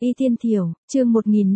Y Tiên Thiểu, chương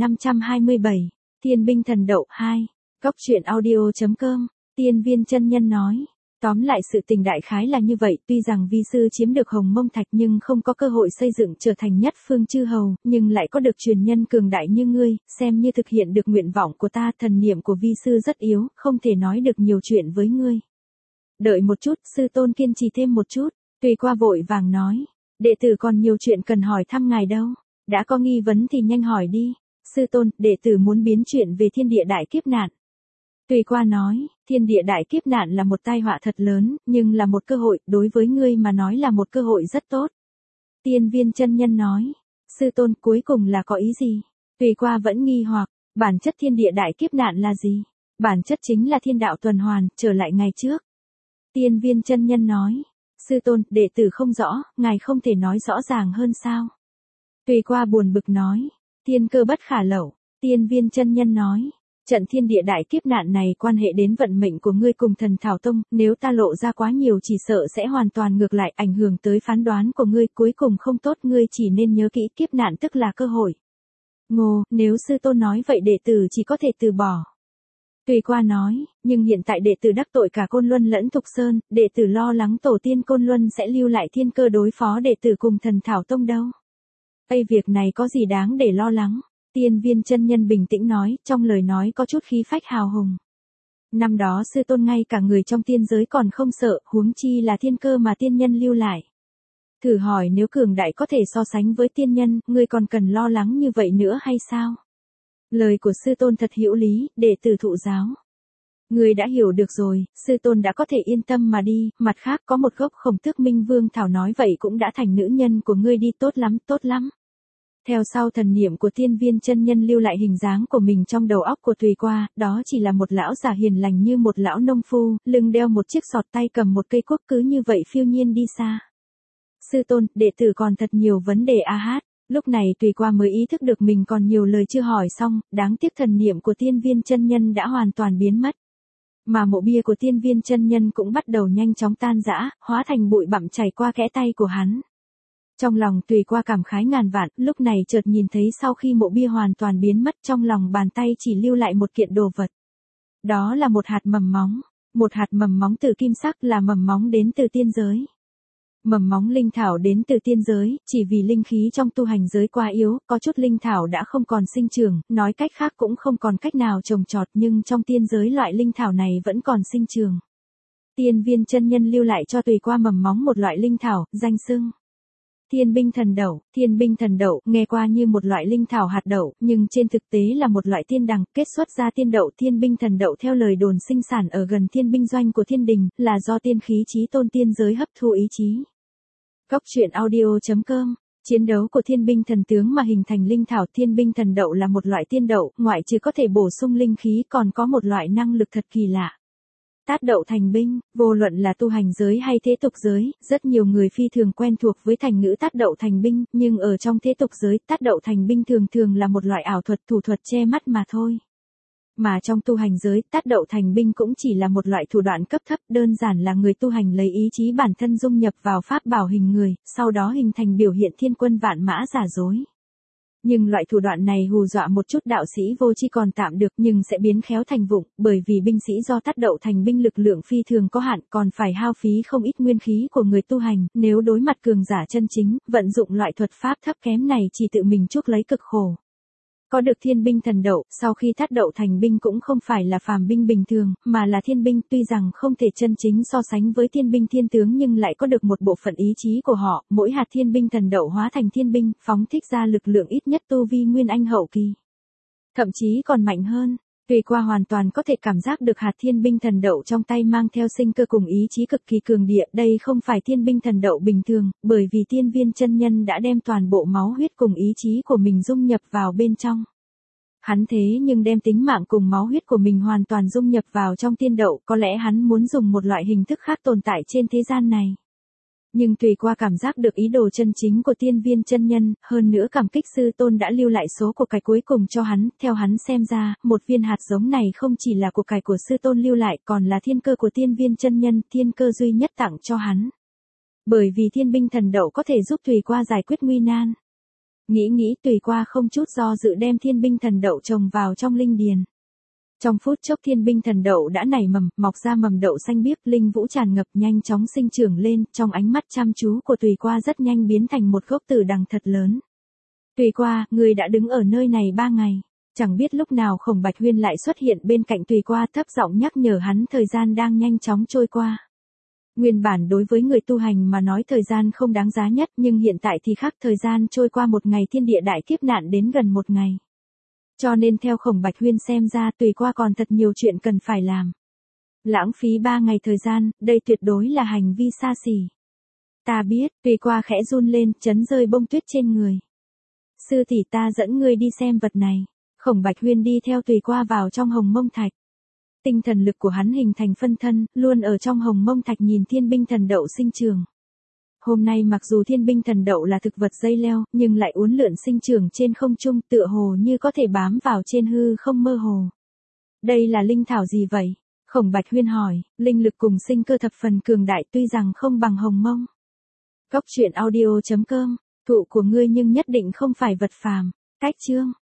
1527, Thiên binh thần đậu 2, Góc truyện audio.com, Tiên Viên chân nhân nói. Tóm lại sự tình đại khái là như vậy, tuy rằng vi sư chiếm được Hồng Mông Thạch nhưng không có cơ hội xây dựng trở thành nhất phương chư hầu, nhưng lại có được truyền nhân cường đại như ngươi, xem như thực hiện được nguyện vọng của ta, thần niệm của vi sư rất yếu, không thể nói được nhiều chuyện với ngươi. Đợi một chút, sư tôn kiên trì thêm một chút, Tùy Qua vội vàng nói, đệ tử còn nhiều chuyện cần hỏi thăm ngài đâu, đã có nghi vấn thì nhanh hỏi đi, sư tôn, đệ tử muốn biến chuyện về thiên địa đại kiếp nạn. Tùy Qua nói, thiên địa đại kiếp nạn là một tai họa thật lớn, nhưng là một cơ hội, đối với ngươi mà nói là một cơ hội rất tốt. Tiên Viên chân nhân nói, sư tôn cuối cùng là có ý gì? Tùy Qua vẫn nghi hoặc, bản chất thiên địa đại kiếp nạn là gì? Bản chất chính là thiên đạo tuần hoàn, trở lại ngày trước. Tiên Viên chân nhân nói, sư tôn, đệ tử không rõ, ngài không thể nói rõ ràng hơn sao? Tùy Qua buồn bực nói, tiên cơ bất khả lậu. Tiên Viên chân nhân nói, trận thiên địa đại kiếp nạn này quan hệ đến vận mệnh của ngươi cùng Thần Thảo Tông, nếu ta lộ ra quá nhiều chỉ sợ sẽ hoàn toàn ngược lại, ảnh hưởng tới phán đoán của ngươi, cuối cùng không tốt, ngươi chỉ nên nhớ kỹ kiếp nạn tức là cơ hội. Ngô, nếu sư tôn nói vậy đệ tử chỉ có thể từ bỏ. Tùy Qua nói, nhưng hiện tại đệ tử đắc tội cả Côn Luân lẫn Thục Sơn, đệ tử lo lắng tổ tiên Côn Luân sẽ lưu lại thiên cơ đối phó đệ tử cùng Thần Thảo Tông đâu. Việc này có gì đáng để lo lắng? Tiên Viên chân nhân bình tĩnh nói, trong lời nói có chút khí phách hào hùng. Năm đó sư tôn ngay cả người trong tiên giới còn không sợ, huống chi là thiên cơ mà tiên nhân lưu lại. Thử hỏi nếu cường đại có thể so sánh với tiên nhân, ngươi còn cần lo lắng như vậy nữa hay sao? Lời của sư tôn thật hữu lý, đệ tử thụ giáo. Ngươi đã hiểu được rồi, sư tôn đã có thể yên tâm mà đi, mặt khác có một gốc Khổng Tước Minh Vương thảo nói vậy cũng đã thành nữ nhân của ngươi đi, tốt lắm, tốt lắm. Theo sau thần niệm của Tiên Viên chân nhân lưu lại hình dáng của mình trong đầu óc của Tùy Qua, đó chỉ là một lão già hiền lành như một lão nông phu, lưng đeo một chiếc sọt, tay cầm một cây cuốc, cứ như vậy phiêu nhiên đi xa. Sư tôn, đệ tử còn thật nhiều vấn đề a hát. Lúc này Tùy Qua mới ý thức được mình còn nhiều lời chưa hỏi xong, đáng tiếc thần niệm của Tiên Viên chân nhân đã hoàn toàn biến mất. Mà mộ bia của Tiên Viên chân nhân cũng bắt đầu nhanh chóng tan rã, hóa thành bụi bặm chảy qua kẽ tay của hắn. Trong lòng Tùy Qua cảm khái ngàn vạn, lúc này chợt nhìn thấy sau khi mộ bia hoàn toàn biến mất, trong lòng bàn tay chỉ lưu lại một kiện đồ vật. Đó là một hạt mầm móng. Một hạt mầm móng từ kim sắc, là mầm móng đến từ tiên giới. Mầm móng linh thảo đến từ tiên giới, chỉ vì linh khí trong tu hành giới quá yếu, có chút linh thảo đã không còn sinh trưởng, nói cách khác cũng không còn cách nào trồng trọt, nhưng trong tiên giới loại linh thảo này vẫn còn sinh trưởng. Tiên Viên chân nhân lưu lại cho Tùy Qua mầm móng một loại linh thảo, danh xưng Thiên binh thần đậu. Thiên binh thần đậu nghe qua như một loại linh thảo hạt đậu, nhưng trên thực tế là một loại tiên đằng, kết xuất ra tiên đậu. Thiên binh thần đậu theo lời đồn sinh sản ở gần thiên binh doanh của thiên đình, là do tiên khí chí tôn tiên giới hấp thu ý chí. Góc truyện audio.com, chiến đấu của thiên binh thần tướng mà hình thành linh thảo. Thiên binh thần đậu là một loại tiên đậu, ngoại trừ có thể bổ sung linh khí còn có một loại năng lực thật kỳ lạ. Tát đậu thành binh, vô luận là tu hành giới hay thế tục giới, rất nhiều người phi thường quen thuộc với thành ngữ tát đậu thành binh, nhưng ở trong thế tục giới, tát đậu thành binh thường thường là một loại ảo thuật, thủ thuật che mắt mà thôi. Mà trong tu hành giới, tát đậu thành binh cũng chỉ là một loại thủ đoạn cấp thấp, đơn giản là người tu hành lấy ý chí bản thân dung nhập vào pháp bảo hình người, sau đó hình thành biểu hiện thiên quân vạn mã giả dối. Nhưng loại thủ đoạn này hù dọa một chút đạo sĩ vô tri còn tạm được, nhưng sẽ biến khéo thành vụng, bởi vì binh sĩ do tát đậu thành binh lực lượng phi thường có hạn, còn phải hao phí không ít nguyên khí của người tu hành, nếu đối mặt cường giả chân chính, vận dụng loại thuật pháp thấp kém này chỉ tự mình chuốc lấy cực khổ. Có được thiên binh thần đậu, sau khi tát đậu thành binh cũng không phải là phàm binh bình thường, mà là thiên binh, tuy rằng không thể chân chính so sánh với thiên binh thiên tướng nhưng lại có được một bộ phận ý chí của họ, mỗi hạt thiên binh thần đậu hóa thành thiên binh, phóng thích ra lực lượng ít nhất tu vi nguyên anh hậu kỳ. Thậm chí còn mạnh hơn. Tùy Qua hoàn toàn có thể cảm giác được hạt thiên binh thần đậu trong tay mang theo sinh cơ cùng ý chí cực kỳ cường địa, đây không phải thiên binh thần đậu bình thường, bởi vì Tiên Viên chân nhân đã đem toàn bộ máu huyết cùng ý chí của mình dung nhập vào bên trong. Hắn thế nhưng đem tính mạng cùng máu huyết của mình hoàn toàn dung nhập vào trong tiên đậu, có lẽ hắn muốn dùng một loại hình thức khác tồn tại trên thế gian này. Nhưng Tùy Qua cảm giác được ý đồ chân chính của Tiên Viên chân nhân, hơn nữa cảm kích sư tôn đã lưu lại số của cải cuối cùng cho hắn, theo hắn xem ra, một viên hạt giống này không chỉ là của cải của sư tôn lưu lại, còn là thiên cơ của Tiên Viên chân nhân, thiên cơ duy nhất tặng cho hắn. Bởi vì thiên binh thần đậu có thể giúp Tùy Qua giải quyết nguy nan. Nghĩ Tùy Qua không chút do dự đem thiên binh thần đậu trồng vào trong linh điền. Trong phút chốc thiên binh thần đậu đã nảy mầm, mọc ra mầm đậu xanh biếc, linh vũ tràn ngập nhanh chóng sinh trưởng lên, trong ánh mắt chăm chú của Tùy Qua rất nhanh biến thành một gốc tử đằng thật lớn. Tùy Qua, người đã đứng ở nơi này 3 ngày. Chẳng biết lúc nào Khổng Bạch Huyên lại xuất hiện bên cạnh Tùy Qua thấp giọng nhắc nhở hắn thời gian đang nhanh chóng trôi qua. Nguyên bản đối với người tu hành mà nói thời gian không đáng giá nhất, nhưng hiện tại thì khác, thời gian trôi qua một ngày thiên địa đại kiếp nạn đến gần một ngày. Cho nên theo Khổng Bạch Huyên xem ra Tùy Qua còn thật nhiều chuyện cần phải làm. Lãng phí 3 ngày thời gian, đây tuyệt đối là hành vi xa xỉ. Ta biết, Tùy Qua khẽ run lên, chấn rơi bông tuyết trên người. Sư tỷ, ta dẫn ngươi đi xem vật này. Khổng Bạch Huyên đi theo Tùy Qua vào trong Hồng Mông Thạch. Tinh thần lực của hắn hình thành phân thân, luôn ở trong Hồng Mông Thạch nhìn thiên binh thần đậu sinh trưởng. Hôm nay mặc dù thiên binh thần đậu là thực vật dây leo, nhưng lại uốn lượn sinh trưởng trên không trung, tựa hồ như có thể bám vào trên hư không mơ hồ. Đây là linh thảo gì vậy? Khổng Bạch Huyên hỏi, linh lực cùng sinh cơ thập phần cường đại tuy rằng không bằng Hồng Mông. Cóc truyện audio.com, thụ của ngươi nhưng nhất định không phải vật phàm. Cách chương